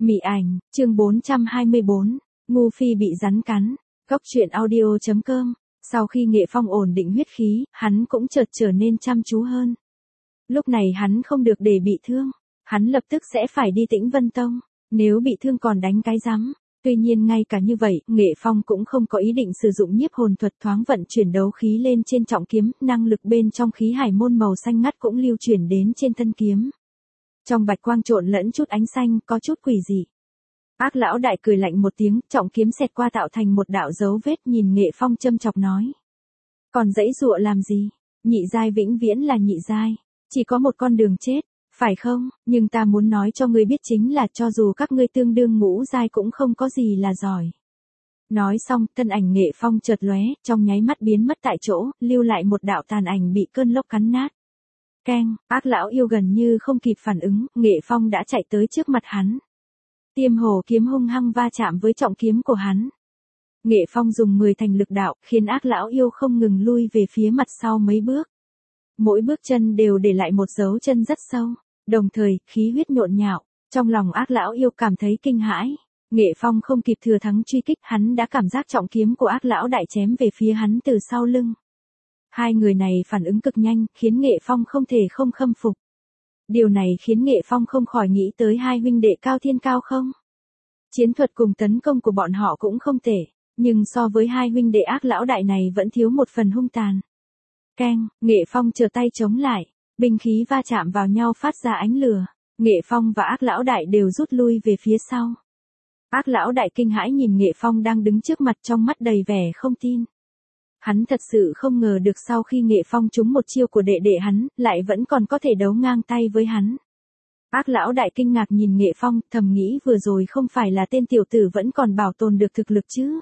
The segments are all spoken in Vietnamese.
Mị ảnh, chương 424, Ngu Phi bị rắn cắn. Góc truyện audio.com. Sau khi Nghệ Phong ổn định huyết khí, hắn cũng chợt trở nên chăm chú hơn. Lúc này hắn không được để bị thương. Hắn lập tức sẽ phải đi Tĩnh Vân Tông. Nếu bị thương còn đánh cái rắm. Tuy nhiên ngay cả như vậy, Nghệ Phong cũng không có ý định sử dụng nhiếp hồn thuật thoáng vận chuyển đấu khí lên trên trọng kiếm, năng lực bên trong khí hải môn màu xanh ngắt cũng lưu chuyển đến trên thân kiếm. Trong bạch quang trộn lẫn chút ánh xanh, có chút quỷ dị. Ác lão đại cười lạnh một tiếng, trọng kiếm xẹt qua tạo thành một đạo dấu vết, nhìn Nghệ Phong châm chọc nói. Còn dãy dụa làm gì? Nhị giai vĩnh viễn là nhị giai. Chỉ có một con đường chết, phải không? Nhưng ta muốn nói cho ngươi biết chính là cho dù các ngươi tương đương ngũ giai cũng không có gì là giỏi. Nói xong, thân ảnh Nghệ Phong chợt lóe, trong nháy mắt biến mất tại chỗ, lưu lại một đạo tàn ảnh bị cơn lốc cắn nát. Keng, ác lão yêu gần như không kịp phản ứng, Nghệ Phong đã chạy tới trước mặt hắn. Tiêm hồ kiếm hung hăng va chạm với trọng kiếm của hắn. Nghệ Phong dùng 10 thành lực đạo, khiến ác lão yêu không ngừng lui về phía mặt sau mấy bước. Mỗi bước chân đều để lại một dấu chân rất sâu, đồng thời, khí huyết nhộn nhạo, trong lòng ác lão yêu cảm thấy kinh hãi. Nghệ Phong không kịp thừa thắng truy kích, hắn đã cảm giác trọng kiếm của ác lão đại chém về phía hắn từ sau lưng. Hai người này phản ứng cực nhanh, khiến Nghệ Phong không thể không khâm phục. Điều này khiến Nghệ Phong không khỏi nghĩ tới hai huynh đệ Cao Thiên Cao không. Chiến thuật cùng tấn công của bọn họ cũng không tệ, nhưng so với hai huynh đệ ác lão đại này vẫn thiếu một phần hung tàn. Keng, Nghệ Phong trở tay chống lại, binh khí va chạm vào nhau phát ra ánh lửa, Nghệ Phong và ác lão đại đều rút lui về phía sau. Ác lão đại kinh hãi nhìn Nghệ Phong đang đứng trước mặt, trong mắt đầy vẻ không tin. Hắn thật sự không ngờ được sau khi Nghệ Phong trúng một chiêu của đệ đệ hắn, lại vẫn còn có thể đấu ngang tay với hắn. Ác lão đại kinh ngạc nhìn Nghệ Phong, thầm nghĩ vừa rồi không phải là tên tiểu tử vẫn còn bảo tồn được thực lực chứ.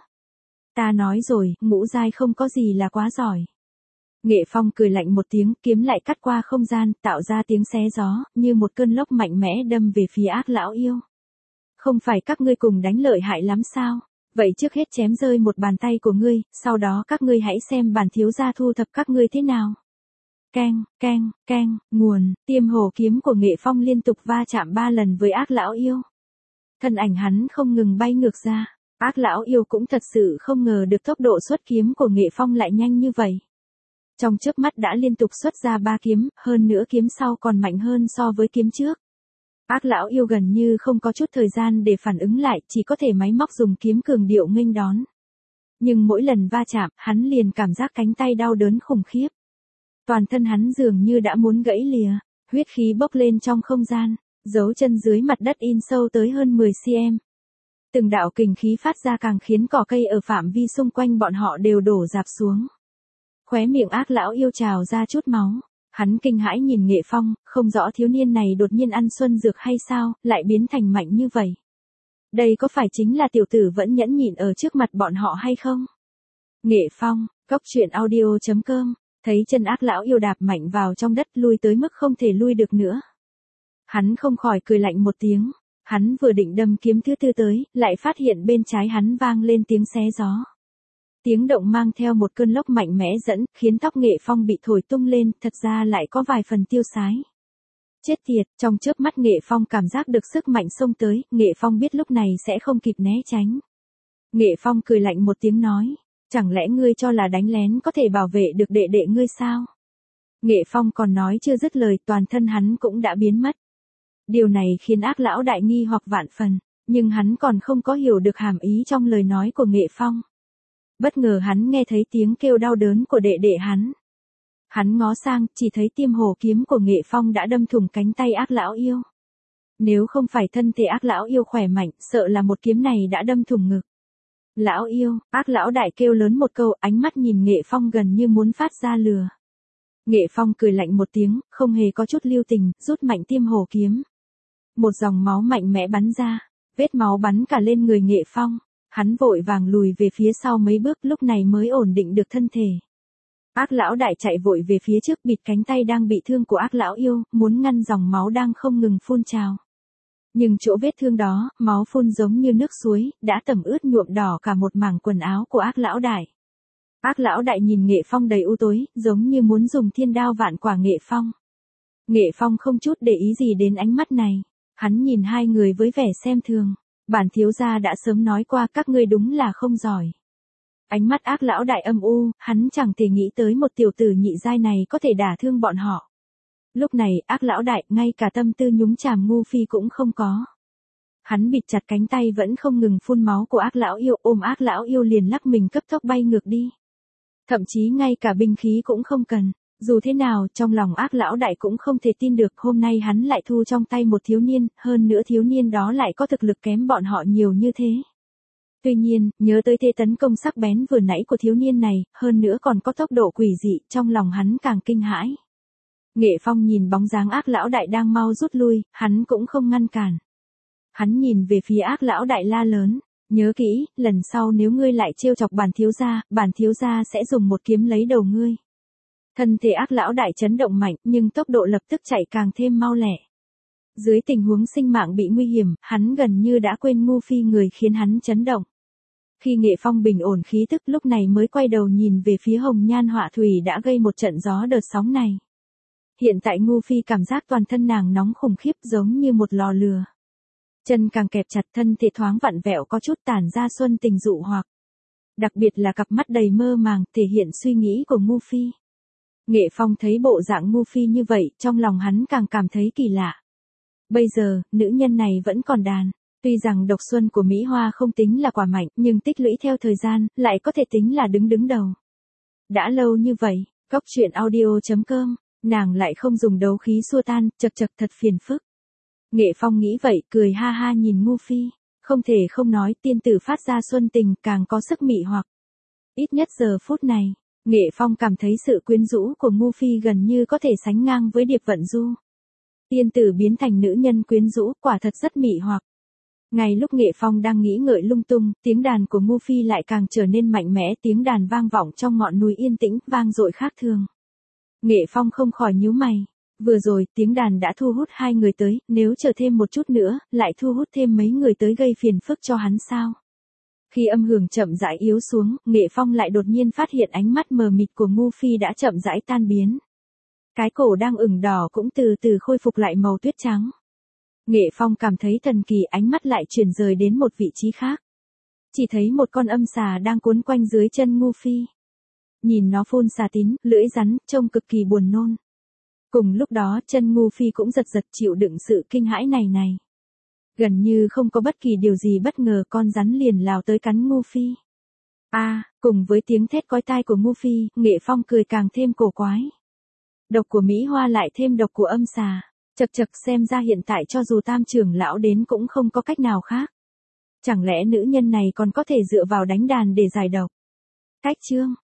Ta nói rồi, ngũ giai không có gì là quá giỏi. Nghệ Phong cười lạnh một tiếng, kiếm lại cắt qua không gian, tạo ra tiếng xé gió, như một cơn lốc mạnh mẽ đâm về phía ác lão yêu. Không phải các ngươi cùng đánh lợi hại lắm sao? Vậy trước hết chém rơi một bàn tay của ngươi, sau đó các ngươi hãy xem bản thiếu gia thu thập các ngươi thế nào. Keng, keng, keng, nguồn, tiêm hồ kiếm của Nghệ Phong liên tục va chạm 3 lần với ác lão yêu. Thân ảnh hắn không ngừng bay ngược ra, ác lão yêu cũng thật sự không ngờ được tốc độ xuất kiếm của Nghệ Phong lại nhanh như vậy. Trong chớp mắt đã liên tục xuất ra 3 kiếm, hơn nữa kiếm sau còn mạnh hơn so với kiếm trước. Ác lão yêu gần như không có chút thời gian để phản ứng lại, chỉ có thể máy móc dùng kiếm cường điệu nghênh đón. Nhưng mỗi lần va chạm, hắn liền cảm giác cánh tay đau đớn khủng khiếp. Toàn thân hắn dường như đã muốn gãy lìa, huyết khí bốc lên trong không gian, dấu chân dưới mặt đất in sâu tới hơn 10 cm. Từng đạo kình khí phát ra càng khiến cỏ cây ở phạm vi xung quanh bọn họ đều đổ rạp xuống. Khóe miệng ác lão yêu trào ra chút máu. Hắn kinh hãi nhìn Nghệ Phong, không rõ thiếu niên này đột nhiên ăn xuân dược hay sao, lại biến thành mạnh như vậy. Đây có phải chính là tiểu tử vẫn nhẫn nhịn ở trước mặt bọn họ hay không? Nghệ Phong, góc truyện audio.com, thấy chân ác lão yêu đạp mạnh vào trong đất, lui tới mức không thể lui được nữa. Hắn không khỏi cười lạnh một tiếng, hắn vừa định đâm kiếm thứ tư tới, lại phát hiện bên trái hắn vang lên tiếng xé gió. Tiếng động mang theo một cơn lốc mạnh mẽ dẫn, khiến tóc Nghệ Phong bị thổi tung lên, thật ra lại có vài phần tiêu sái. Chết tiệt, trong chớp mắt Nghệ Phong cảm giác được sức mạnh xông tới, Nghệ Phong biết lúc này sẽ không kịp né tránh. Nghệ Phong cười lạnh một tiếng nói, chẳng lẽ ngươi cho là đánh lén có thể bảo vệ được đệ đệ ngươi sao? Nghệ Phong còn nói chưa dứt lời, toàn thân hắn cũng đã biến mất. Điều này khiến ác lão đại nghi hoặc vạn phần, nhưng hắn còn không có hiểu được hàm ý trong lời nói của Nghệ Phong. Bất ngờ hắn nghe thấy tiếng kêu đau đớn của đệ đệ hắn. Hắn ngó sang, chỉ thấy tiêm hồ kiếm của Nghệ Phong đã đâm thủng cánh tay ác lão yêu. Nếu không phải thân thể ác lão yêu khỏe mạnh, sợ là một kiếm này đã đâm thủng ngực. Lão yêu, ác lão đại kêu lớn một câu, ánh mắt nhìn Nghệ Phong gần như muốn phát ra lửa. Nghệ Phong cười lạnh một tiếng, không hề có chút lưu tình, rút mạnh tiêm hồ kiếm. Một dòng máu mạnh mẽ bắn ra, vết máu bắn cả lên người Nghệ Phong. Hắn vội vàng lùi về phía sau mấy bước, lúc này mới ổn định được thân thể. Ác lão đại chạy vội về phía trước, bịt cánh tay đang bị thương của ác lão yêu, muốn ngăn dòng máu đang không ngừng phun trào. Nhưng chỗ vết thương đó, máu phun giống như nước suối, đã tẩm ướt nhuộm đỏ cả một mảng quần áo của ác lão đại. Ác lão đại nhìn Nghệ Phong đầy u tối, giống như muốn dùng thiên đao vạn quả Nghệ Phong. Nghệ Phong không chút để ý gì đến ánh mắt này. Hắn nhìn hai người với vẻ xem thường. Bản thiếu gia đã sớm nói qua các ngươi đúng là không giỏi. Ánh mắt ác lão đại âm u, hắn chẳng thể nghĩ tới một tiểu tử nhị giai này có thể đả thương bọn họ. Lúc này ác lão đại ngay cả tâm tư nhúng chàm ngu phi cũng không có. Hắn bịt chặt cánh tay vẫn không ngừng phun máu của ác lão yêu, ôm ác lão yêu liền lắc mình cấp tốc bay ngược đi. Thậm chí ngay cả binh khí cũng không cần. Dù thế nào, trong lòng ác lão đại cũng không thể tin được hôm nay hắn lại thu trong tay một thiếu niên, hơn nữa thiếu niên đó lại có thực lực kém bọn họ nhiều như thế. Tuy nhiên, nhớ tới thế tấn công sắc bén vừa nãy của thiếu niên này, hơn nữa còn có tốc độ quỷ dị, trong lòng hắn càng kinh hãi. Nghệ Phong nhìn bóng dáng ác lão đại đang mau rút lui, hắn cũng không ngăn cản. Hắn nhìn về phía ác lão đại la lớn, nhớ kỹ, lần sau nếu ngươi lại trêu chọc bản thiếu gia sẽ dùng một kiếm lấy đầu ngươi. Thân thể ác lão đại chấn động mạnh, nhưng tốc độ lập tức chạy càng thêm mau lẹ. Dưới tình huống sinh mạng bị nguy hiểm, hắn gần như đã quên ngu phi người khiến hắn chấn động. Khi Nghệ Phong bình ổn khí tức lúc này mới quay đầu nhìn về phía hồng nhan họa thủy đã gây một trận gió đợt sóng này. Hiện tại ngu phi cảm giác toàn thân nàng nóng khủng khiếp giống như một lò lửa. Chân càng kẹp chặt, thân thể thoáng vặn vẹo có chút tản ra xuân tình dụ hoặc. Đặc biệt là cặp mắt đầy mơ màng thể hiện suy nghĩ của ngu phi. Nghệ Phong thấy bộ dạng ngu phi như vậy, trong lòng hắn càng cảm thấy kỳ lạ. Bây giờ, nữ nhân này vẫn còn đàn. Tuy rằng độc xuân của Mỹ Hoa không tính là quả mạnh, nhưng tích lũy theo thời gian, lại có thể tính là đứng đầu. Đã lâu như vậy, Cóc Truyện Audio.com, nàng lại không dùng đấu khí xua tan, chật thật phiền phức. Nghệ Phong nghĩ vậy, cười ha ha nhìn ngu phi. Không thể không nói tiên tử phát ra xuân tình càng có sức mị hoặc. Ít nhất giờ phút này, Nghệ Phong cảm thấy sự quyến rũ của ngu phi gần như có thể sánh ngang với Điệp Vận Du. Tiên tử biến thành nữ nhân quyến rũ, quả thật rất mị hoặc. Ngay lúc Nghệ Phong đang nghĩ ngợi lung tung, tiếng đàn của ngu phi lại càng trở nên mạnh mẽ, tiếng đàn vang vọng trong ngọn núi yên tĩnh, vang dội khác thường. Nghệ Phong không khỏi nhíu mày. Vừa rồi, tiếng đàn đã thu hút hai người tới, nếu chờ thêm một chút nữa, lại thu hút thêm mấy người tới gây phiền phức cho hắn sao? Khi âm hưởng chậm rãi yếu xuống, Nghệ Phong lại đột nhiên phát hiện ánh mắt mờ mịt của ngu phi đã chậm rãi tan biến. Cái cổ đang ửng đỏ cũng từ từ khôi phục lại màu tuyết trắng. Nghệ Phong cảm thấy thần kỳ, ánh mắt lại chuyển rời đến một vị trí khác. Chỉ thấy một con âm xà đang cuốn quanh dưới chân ngu phi. Nhìn nó phun xà tín, lưỡi rắn, trông cực kỳ buồn nôn. Cùng lúc đó chân ngu phi cũng giật chịu đựng sự kinh hãi này. Gần như không có bất kỳ điều gì bất ngờ, con rắn liền lao tới cắn ngu phi. Cùng với tiếng thét chói tai của ngu phi, Nghệ Phong cười càng thêm cổ quái. Độc của Mỹ Hoa lại thêm độc của âm xà. Chật xem ra hiện tại cho dù Tam trưởng lão đến cũng không có cách nào khác. Chẳng lẽ nữ nhân này còn có thể dựa vào đánh đàn để giải độc? Cách chương